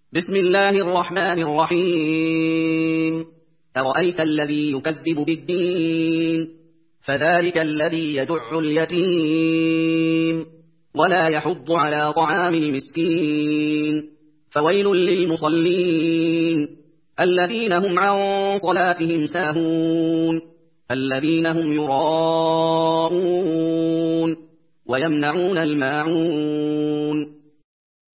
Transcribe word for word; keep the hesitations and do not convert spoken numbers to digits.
بسم الله الرحمن الرحيم. أرأيت الذي يكذب بالدين فذلك الذي يدع اليتيم ولا يحض على طعام المسكين فويل للمصلين الذين هم عن صلاتهم ساهون الذين هم يراءون ويمنعون الماعون